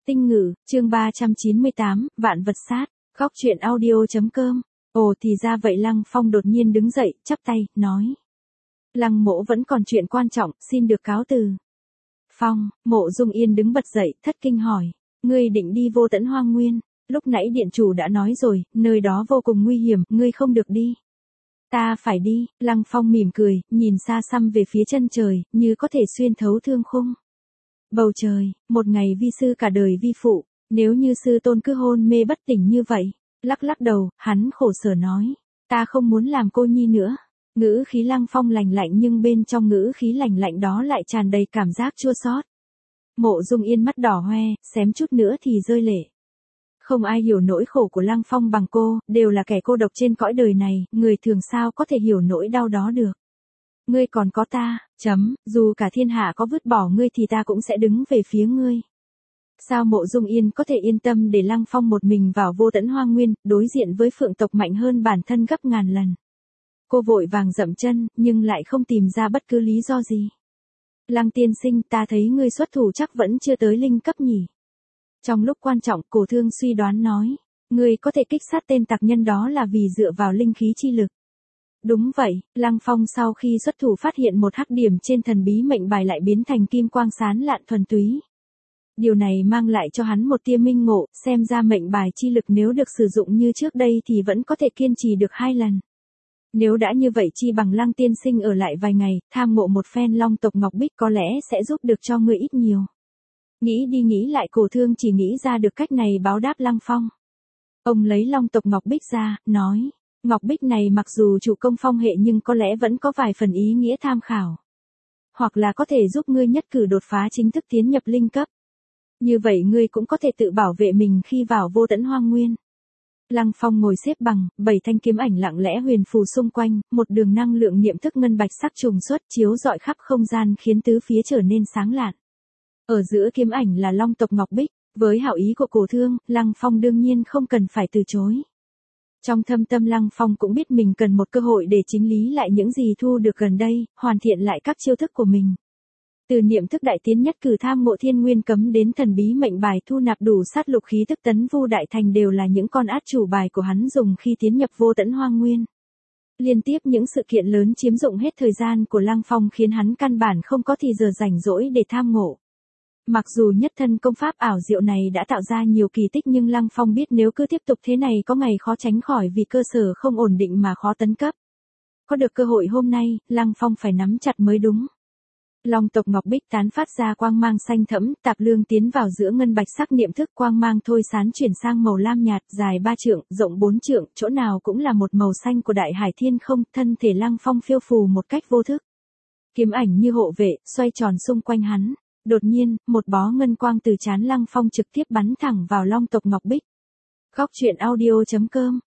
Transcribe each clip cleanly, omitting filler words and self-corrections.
Tinh ngữ, chương 398, vạn vật sát, góc truyện audio.com. Ồ thì ra vậy. Lăng Phong đột nhiên đứng dậy, chắp tay, nói. Lăng mỗ vẫn còn chuyện quan trọng, xin được cáo từ. Phong, Mộ Dung Yên đứng bật dậy, thất kinh hỏi. Ngươi định đi Vô Tẫn Hoang Nguyên, lúc nãy điện chủ đã nói rồi, nơi đó vô cùng nguy hiểm, ngươi không được đi. Ta phải đi. Lăng Phong mỉm cười, nhìn xa xăm về phía chân trời, như có thể xuyên thấu thương khung. Bầu trời, một ngày vi sư cả đời vi phụ, nếu như sư tôn cứ hôn mê bất tỉnh như vậy. Lắc lắc đầu, hắn khổ sở nói. Ta không muốn làm cô nhi nữa. Ngữ khí Lăng Phong lạnh lạnh, nhưng bên trong ngữ khí lạnh lạnh đó lại tràn đầy cảm giác chua xót. Mộ Dung Yên mắt đỏ hoe, xém chút nữa thì rơi lệ. Không ai hiểu nỗi khổ của Lăng Phong bằng cô, đều là kẻ cô độc trên cõi đời này, người thường sao có thể hiểu nỗi đau đó được. Ngươi còn có ta, dù cả thiên hạ có vứt bỏ ngươi thì ta cũng sẽ đứng về phía ngươi. Sao Mộ Dung Yên có thể yên tâm để Lăng Phong một mình vào Vô Tẫn Hoang Nguyên, đối diện với phượng tộc mạnh hơn bản thân gấp ngàn lần. Cô vội vàng dậm chân, nhưng lại không tìm ra bất cứ lý do gì. Lăng tiên sinh, ta thấy ngươi xuất thủ chắc vẫn chưa tới linh cấp nhỉ. Trong lúc quan trọng, Cổ Thương suy đoán nói. Ngươi có thể kích sát tên tặc nhân đó là vì dựa vào linh khí chi lực. Đúng vậy. Lăng Phong sau khi xuất thủ phát hiện một hắc điểm trên thần bí mệnh bài lại biến thành kim quang sáng lạn thuần túy. Điều này mang lại cho hắn một tia minh ngộ, xem ra mệnh bài chi lực nếu được sử dụng như trước đây thì vẫn có thể kiên trì được 2 lần. Nếu đã như vậy chi bằng Lăng tiên sinh ở lại vài ngày, tham ngộ một phen long tộc Ngọc Bích có lẽ sẽ giúp được cho ngươi ít nhiều. Nghĩ đi nghĩ lại, Cổ Thương chỉ nghĩ ra được cách này báo đáp Lăng Phong. Ông lấy long tộc Ngọc Bích ra, nói. Ngọc Bích này mặc dù chủ công phong hệ nhưng có lẽ vẫn có vài phần ý nghĩa tham khảo. Hoặc là có thể giúp ngươi nhất cử đột phá chính thức tiến nhập linh cấp. Như vậy ngươi cũng có thể tự bảo vệ mình khi vào Vô Tẫn Hoang Nguyên. Lăng Phong ngồi xếp bằng, 7 thanh kiếm ảnh lặng lẽ huyền phù xung quanh, một đường năng lượng niệm thức ngân bạch sắc trùng xuất chiếu rọi khắp không gian khiến tứ phía trở nên sáng lạn. Ở giữa kiếm ảnh là long tộc Ngọc Bích, với hảo ý của Cổ Thương, Lăng Phong đương nhiên không cần phải từ chối. Trong thâm tâm Lăng Phong cũng biết mình cần một cơ hội để chỉnh lý lại những gì thu được gần đây, hoàn thiện lại các chiêu thức của mình. Từ niệm thức đại tiến nhất cử tham ngộ thiên nguyên cấm đến thần bí mệnh bài thu nạp đủ sát lục khí tức tấn vu đại thành đều là những con át chủ bài của hắn dùng khi tiến nhập Vô Tẫn Hoang Nguyên. Liên tiếp những sự kiện lớn chiếm dụng hết thời gian của Lăng Phong khiến hắn căn bản không có thì giờ rảnh rỗi để tham ngộ. Mặc dù nhất thân công pháp ảo diệu này đã tạo ra nhiều kỳ tích nhưng Lăng Phong biết nếu cứ tiếp tục thế này có ngày khó tránh khỏi vì cơ sở không ổn định mà khó tấn cấp. Có được cơ hội hôm nay, Lăng Phong phải nắm chặt mới đúng. Long tộc Ngọc Bích tán phát ra quang mang xanh thẫm, tạp lương tiến vào giữa ngân bạch sắc niệm thức, quang mang thôi sán chuyển sang màu lam nhạt, dài 3 trượng, rộng 4 trượng, chỗ nào cũng là một màu xanh của đại hải thiên không, thân thể Lăng Phong phiêu phù một cách vô thức. Kiếm ảnh như hộ vệ, xoay tròn xung quanh hắn. Đột nhiên, một bó ngân quang từ trán Lăng Phong trực tiếp bắn thẳng vào long tộc Ngọc Bích. Góc truyện audio.com.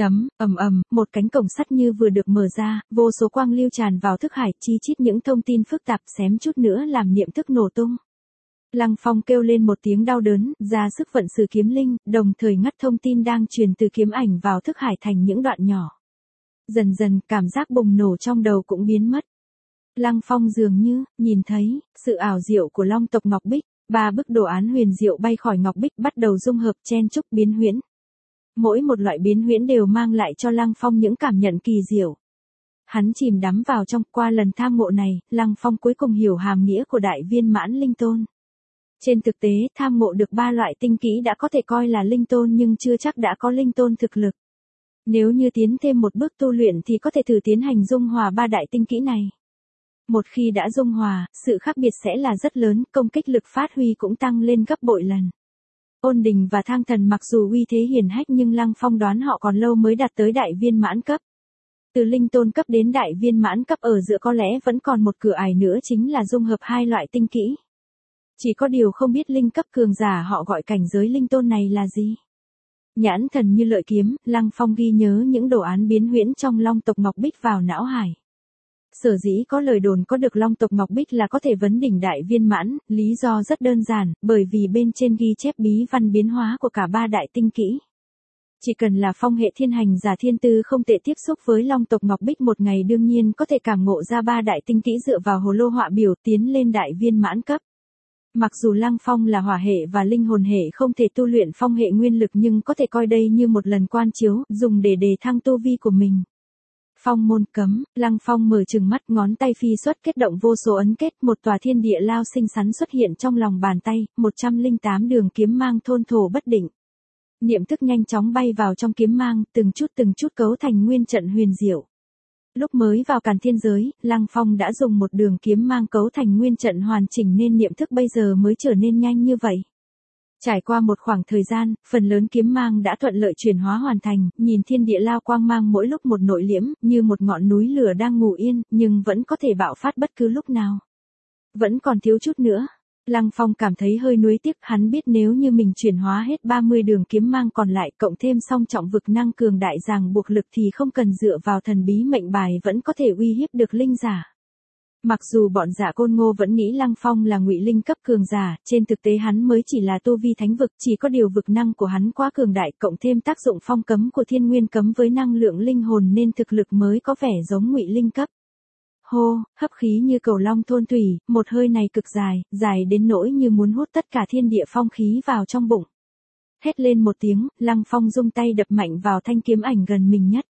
Một cánh cổng sắt như vừa được mở ra, vô số quang lưu tràn vào thức hải, chi chít những thông tin phức tạp xém chút nữa làm niệm thức nổ tung. Lăng Phong kêu lên một tiếng đau đớn, ra sức vận sử kiếm linh, đồng thời ngắt thông tin đang truyền từ kiếm ảnh vào thức hải thành những đoạn nhỏ. Dần dần, cảm giác bùng nổ trong đầu cũng biến mất. Lăng Phong dường như nhìn thấy sự ảo diệu của long tộc Ngọc Bích, 3 bức đồ án huyền diệu bay khỏi Ngọc Bích bắt đầu dung hợp chen chúc biến huyễn. Mỗi một loại biến huyễn đều mang lại cho Lăng Phong những cảm nhận kỳ diệu. Hắn chìm đắm vào trong, qua lần tham ngộ này, Lăng Phong cuối cùng hiểu hàm nghĩa của đại viên mãn linh tôn. Trên thực tế, tham ngộ được 3 loại tinh kỹ đã có thể coi là linh tôn nhưng chưa chắc đã có linh tôn thực lực. Nếu như tiến thêm một bước tu luyện thì có thể thử tiến hành dung hòa 3 đại tinh kỹ này. Một khi đã dung hòa, sự khác biệt sẽ là rất lớn, công kích lực phát huy cũng tăng lên gấp bội lần. Ôn Đình và Thang Thần mặc dù uy thế hiển hách nhưng Lăng Phong đoán họ còn lâu mới đạt tới đại viên mãn cấp. Từ linh tôn cấp đến đại viên mãn cấp ở giữa có lẽ vẫn còn một cửa ải nữa, chính là dung hợp 2 loại tinh kỹ. Chỉ có điều không biết linh cấp cường giả họ gọi cảnh giới linh tôn này là gì. Nhãn thần như lợi kiếm, Lăng Phong ghi nhớ những đồ án biến huyễn trong long tộc Ngọc Bích vào não hải. Sở dĩ có lời đồn có được long tộc Ngọc Bích là có thể vấn đỉnh đại viên mãn, lý do rất đơn giản, bởi vì bên trên ghi chép bí văn biến hóa của cả 3 đại tinh kỹ. Chỉ cần là phong hệ thiên hành giả thiên tư không tệ tiếp xúc với long tộc Ngọc Bích một ngày đương nhiên có thể cảm ngộ ra 3 đại tinh kỹ dựa vào hồ lô họa biểu tiến lên đại viên mãn cấp. Mặc dù Lăng Phong là hỏa hệ và linh hồn hệ không thể tu luyện phong hệ nguyên lực nhưng có thể coi đây như một lần quan chiếu, dùng để đề thăng tu vi của mình. Phong môn cấm, Lăng Phong mở trừng mắt, ngón tay phi xuất kết động vô số ấn kết, một tòa thiên địa lao xinh xắn xuất hiện trong lòng bàn tay, 108 đường kiếm mang thôn thổ bất định. Niệm thức nhanh chóng bay vào trong kiếm mang, từng chút cấu thành nguyên trận huyền diệu. Lúc mới vào Càn Thiên giới, Lăng Phong đã dùng một đường kiếm mang cấu thành nguyên trận hoàn chỉnh nên niệm thức bây giờ mới trở nên nhanh như vậy. Trải qua một khoảng thời gian, phần lớn kiếm mang đã thuận lợi chuyển hóa hoàn thành, nhìn thiên địa lao quang mang mỗi lúc một nội liễm, như một ngọn núi lửa đang ngủ yên, nhưng vẫn có thể bạo phát bất cứ lúc nào. Vẫn còn thiếu chút nữa. Lăng Phong cảm thấy hơi nuối tiếc, hắn biết nếu như mình chuyển hóa hết 30 đường kiếm mang còn lại cộng thêm song trọng vực năng cường đại ràng buộc lực thì không cần dựa vào thần bí mệnh bài vẫn có thể uy hiếp được linh giả. Mặc dù bọn Dạ Côn Ngô vẫn nghĩ Lăng Phong là ngụy linh cấp cường giả, trên thực tế hắn mới chỉ là tu vi thánh vực, chỉ có điều vực năng của hắn quá cường đại cộng thêm tác dụng phong cấm của thiên nguyên cấm với năng lượng linh hồn nên thực lực mới có vẻ giống ngụy linh cấp. Hô, hấp khí như cầu long thôn thủy, một hơi này cực dài, dài đến nỗi như muốn hút tất cả thiên địa phong khí vào trong bụng. Hét lên một tiếng, Lăng Phong rung tay đập mạnh vào thanh kiếm ảnh gần mình nhất.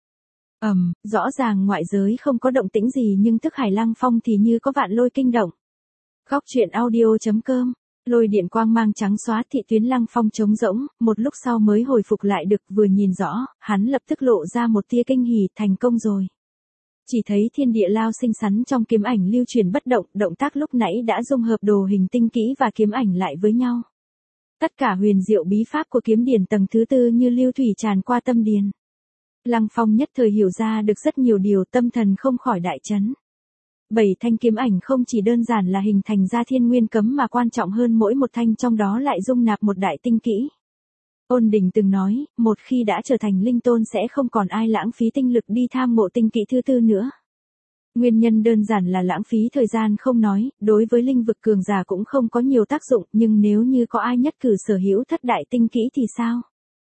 Rõ ràng ngoại giới không có động tĩnh gì nhưng thức hải Lăng Phong thì như có vạn lôi kinh động. Góc truyện audio.com, lôi điện quang mang trắng xóa thị tuyến Lăng Phong trống rỗng, một lúc sau mới hồi phục lại được, vừa nhìn rõ, hắn lập tức lộ ra một tia kinh hỉ, thành công rồi. Chỉ thấy thiên địa lao xinh xắn trong kiếm ảnh lưu chuyển bất động, động tác lúc nãy đã dung hợp đồ hình tinh kỹ và kiếm ảnh lại với nhau. Tất cả huyền diệu bí pháp của kiếm điển tầng thứ tư như lưu thủy tràn qua tâm điền. Lăng Phong nhất thời hiểu ra được rất nhiều điều, tâm thần không khỏi đại chấn. 7 thanh kiếm ảnh không chỉ đơn giản là hình thành ra thiên nguyên cấm mà quan trọng hơn mỗi một thanh trong đó lại dung nạp một đại tinh kỹ. Ôn Đình từng nói, một khi đã trở thành linh tôn sẽ không còn ai lãng phí tinh lực đi tham ngộ tinh kỹ thứ tư nữa. Nguyên nhân đơn giản là lãng phí thời gian không nói, đối với linh vực cường giả cũng không có nhiều tác dụng, nhưng nếu như có ai nhất cử sở hữu thất đại tinh kỹ thì sao?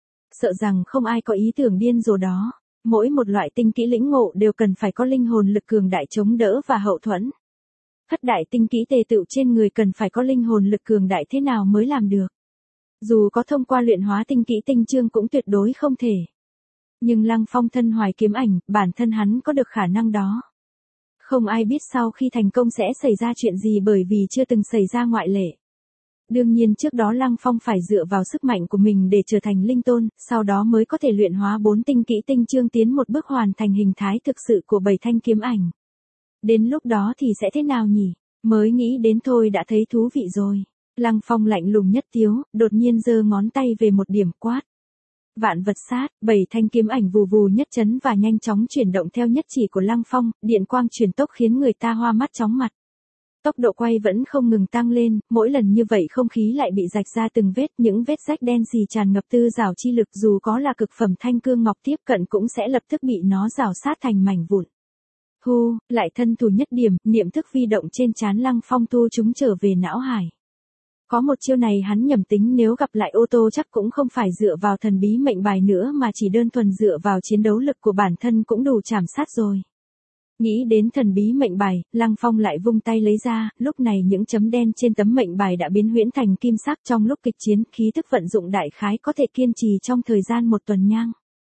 Sợ rằng không ai có ý tưởng điên rồ đó. Mỗi một loại tinh kỹ lĩnh ngộ đều cần phải có linh hồn lực cường đại chống đỡ và hậu thuẫn. Thất đại tinh kỹ tề tựu trên người cần phải có linh hồn lực cường đại thế nào mới làm được. Dù có thông qua luyện hóa tinh kỹ tinh chương cũng tuyệt đối không thể. Nhưng Lăng Phong thân hoài kiếm ảnh, bản thân hắn có được khả năng đó. Không ai biết sau khi thành công sẽ xảy ra chuyện gì bởi vì chưa từng xảy ra ngoại lệ. Đương nhiên trước đó Lăng Phong phải dựa vào sức mạnh của mình để trở thành linh tôn, sau đó mới có thể luyện hóa 4 tinh kỹ tinh chương tiến một bước hoàn thành hình thái thực sự của 7 thanh kiếm ảnh. Đến lúc đó thì sẽ thế nào nhỉ? Mới nghĩ đến thôi đã thấy thú vị rồi. Lăng Phong lạnh lùng nhất tiếu, đột nhiên giơ ngón tay về một điểm quát. Vạn vật sát, 7 thanh kiếm ảnh vù vù nhất chấn và nhanh chóng chuyển động theo nhất chỉ của Lăng Phong, điện quang truyền tốc khiến người ta hoa mắt chóng mặt. Tốc độ quay vẫn không ngừng tăng lên, mỗi lần như vậy không khí lại bị rạch ra từng vết, những vết rách đen xì tràn ngập tư rào chi lực, dù có là cực phẩm thanh cương ngọc tiếp cận cũng sẽ lập tức bị nó rào sát thành mảnh vụn. Hu, lại thân thủ nhất điểm, niệm thức vi động trên trán Lăng Phong thu chúng trở về não hải. Có một chiêu này hắn nhầm tính nếu gặp lại ô tô chắc cũng không phải dựa vào thần bí mệnh bài nữa mà chỉ đơn thuần dựa vào chiến đấu lực của bản thân cũng đủ chảm sát rồi. Nghĩ đến thần bí mệnh bài, Lăng Phong lại vung tay lấy ra, lúc này những chấm đen trên tấm mệnh bài đã biến huyễn thành kim sắc trong lúc kịch chiến, khí thức vận dụng đại khái có thể kiên trì trong thời gian một tuần nhang.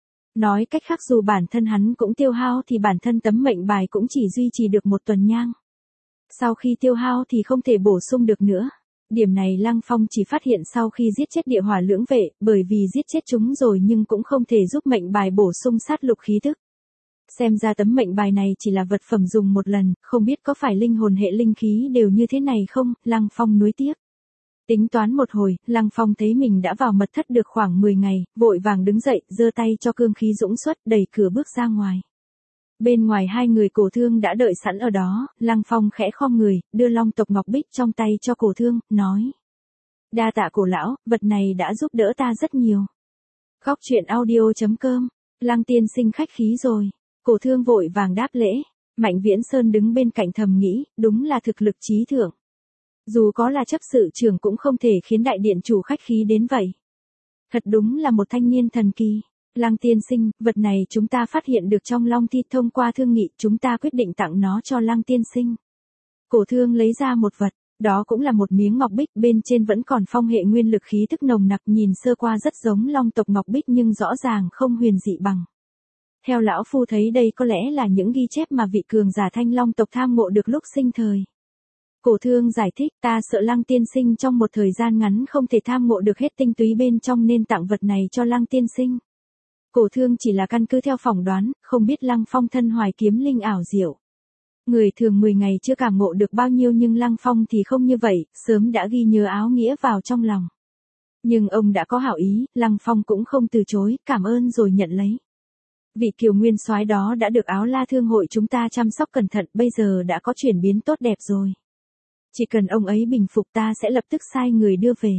Nói cách khác dù bản thân hắn cũng tiêu hao thì bản thân tấm mệnh bài cũng chỉ duy trì được một tuần nhang. Sau khi tiêu hao thì không thể bổ sung được nữa. Điểm này Lăng Phong chỉ phát hiện sau khi giết chết địa hỏa lưỡng vệ, bởi vì giết chết chúng rồi nhưng cũng không thể giúp mệnh bài bổ sung sát lục khí thức. Xem ra tấm mệnh bài này chỉ là vật phẩm dùng một lần, không biết có phải linh hồn hệ linh khí đều như thế này không, Lăng Phong nuối tiếc. Tính toán một hồi, Lăng Phong thấy mình đã vào mật thất được khoảng 10 ngày, vội vàng đứng dậy, giơ tay cho cương khí dũng xuất, đẩy cửa bước ra ngoài. Bên ngoài hai người Cổ Thương đã đợi sẵn ở đó, Lăng Phong khẽ khom người, đưa long tộc ngọc bích trong tay cho Cổ Thương, nói. Đa tạ Cổ lão, vật này đã giúp đỡ ta rất nhiều. Góc truyện audio.com, Lăng tiên sinh khách khí rồi. Cổ Thương vội vàng đáp lễ, Mạnh Viễn Sơn đứng bên cạnh thầm nghĩ, đúng là thực lực chí thượng. Dù có là chấp sự trưởng cũng không thể khiến đại điện chủ khách khí đến vậy. Thật đúng là một thanh niên thần kỳ. Lăng tiên sinh, vật này chúng ta phát hiện được trong Long Thi, thông qua thương nghị chúng ta quyết định tặng nó cho Lăng tiên sinh. Cổ Thương lấy ra một vật, Đó cũng là một miếng ngọc bích, bên trên vẫn còn phong hệ nguyên lực khí tức nồng nặc, nhìn sơ qua rất giống long tộc ngọc bích nhưng rõ ràng không huyền dị bằng. Theo lão phu thấy đây có lẽ là những ghi chép mà vị cường giả Thanh Long tộc tham ngộ được lúc sinh thời. Cổ Thương giải thích, ta sợ Lăng tiên sinh trong một thời gian ngắn không thể tham ngộ được hết tinh túy bên trong nên tặng vật này cho Lăng tiên sinh. Cổ Thương chỉ là căn cứ theo phỏng đoán, không biết Lăng Phong thân hoài kiếm linh ảo diệu. Người thường 10 ngày chưa cảm ngộ được bao nhiêu nhưng Lăng Phong thì không như vậy, sớm đã ghi nhớ áo nghĩa vào trong lòng. Nhưng ông đã có hảo ý, Lăng Phong cũng không từ chối, cảm ơn rồi nhận lấy. Vị kiều nguyên soái đó đã được Áo La Thương hội chúng ta chăm sóc cẩn thận, bây giờ đã có chuyển biến tốt đẹp rồi. Chỉ cần ông ấy bình phục ta sẽ lập tức sai người đưa về.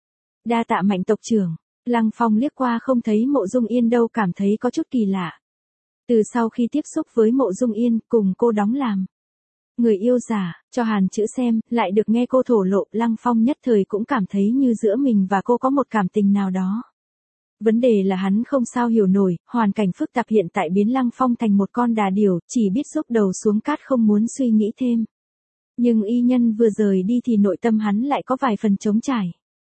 Đa tạ Mạnh tộc trưởng. Lăng Phong liếc qua không thấy Mộ Dung Yên đâu, cảm thấy có chút kỳ lạ. Từ sau khi tiếp xúc với Mộ Dung Yên, cùng cô đóng làm người yêu giả, cho Hàn Chữ xem, lại được nghe cô thổ lộ, Lăng Phong nhất thời cũng cảm thấy như giữa mình và cô có một cảm tình nào đó. Vấn đề là hắn không sao hiểu nổi, hoàn cảnh phức tạp hiện tại biến Lăng Phong thành một con đà điểu, chỉ biết xúc đầu xuống cát không muốn suy nghĩ thêm. Nhưng y nhân vừa rời đi thì nội tâm hắn lại có vài phần trống trải.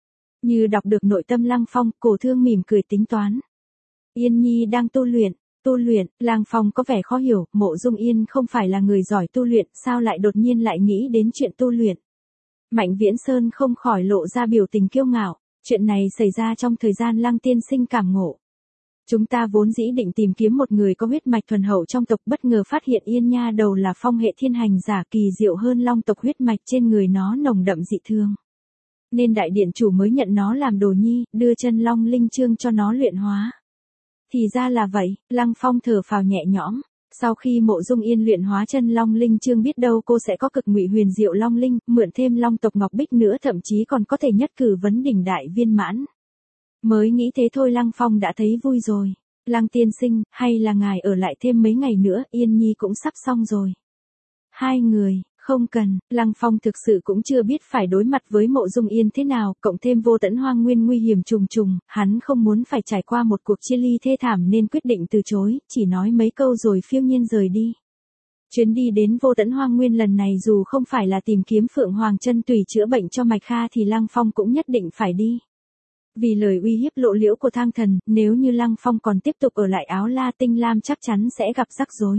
Như đọc được nội tâm Lăng Phong, Cổ Thương mỉm cười tính toán. Yên Nhi đang tu luyện, Lăng Phong có vẻ khó hiểu, Mộ Dung Yên không phải là người giỏi tu luyện, sao lại đột nhiên lại nghĩ đến chuyện tu luyện. Mạnh Viễn Sơn không khỏi lộ ra biểu tình kiêu ngạo, chuyện này xảy ra trong thời gian Lăng tiên sinh cảm ngộ. Chúng ta vốn dĩ định tìm kiếm một người có huyết mạch thuần hậu trong tộc, bất ngờ phát hiện Yên Nha đầu là phong hệ thiên hành giả, kỳ diệu hơn long tộc, huyết mạch trên người nó nồng đậm dị thương. Nên đại điện chủ mới nhận nó làm đồ nhi, đưa chân long linh chương cho nó luyện hóa. Thì ra là vậy, Lăng Phong thở phào nhẹ nhõm. Sau khi Mộ Dung Yên luyện hóa chân long linh chương, biết đâu cô sẽ có cực ngụy huyền diệu long linh, mượn thêm long tộc ngọc bích nữa, thậm chí còn có thể nhất cử vấn đỉnh đại viên mãn. Mới nghĩ thế thôi Lăng Phong đã thấy vui rồi. Lăng tiên sinh, hay là ngài ở lại thêm mấy ngày nữa, Yên Nhi cũng sắp xong rồi. Hai người, không cần, Lăng Phong thực sự cũng chưa biết phải đối mặt với Mộ Dung Yên thế nào, cộng thêm Vô Tẫn Hoang Nguyên nguy hiểm trùng trùng, hắn không muốn phải trải qua một cuộc chia ly thê thảm nên quyết định từ chối, chỉ nói mấy câu rồi phiêu nhiên rời đi. Chuyến đi đến Vô Tẫn Hoang Nguyên lần này dù không phải là tìm kiếm Phượng Hoàng chân tùy chữa bệnh cho Mạch Kha thì Lăng Phong cũng nhất định phải đi. Vì lời uy hiếp lộ liễu của Thang Thần, nếu như Lăng Phong còn tiếp tục ở lại Áo La Tinh Lam chắc chắn sẽ gặp rắc rối.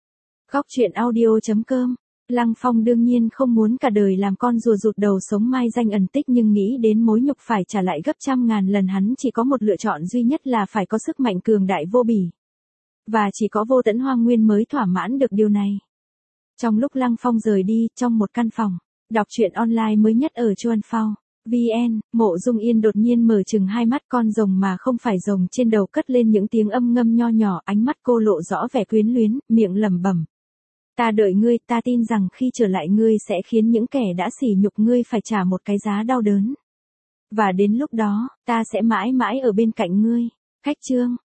Góc truyện audio.com. Lăng Phong đương nhiên không muốn cả đời làm con rùa rụt đầu sống mai danh ẩn tích, nhưng nghĩ đến mối nhục phải trả lại gấp trăm ngàn lần, hắn chỉ có một lựa chọn duy nhất là phải có sức mạnh cường đại vô bỉ. Và chỉ có Vô Tẫn Hoang Nguyên mới thỏa mãn được điều này. Trong lúc Lăng Phong rời đi, trong một căn phòng, đọc truyện online mới nhất ở Chuan Phao VN, Mộ Dung Yên đột nhiên mở trừng hai mắt, con rồng mà không phải rồng trên đầu cất lên những tiếng âm ngâm nho nhỏ, ánh mắt cô lộ rõ vẻ quyến luyến, miệng lẩm bẩm. Ta đợi ngươi, ta tin rằng khi trở lại ngươi sẽ khiến những kẻ đã sỉ nhục ngươi phải trả một cái giá đau đớn. Và đến lúc đó, ta sẽ mãi mãi ở bên cạnh ngươi. Khách chương.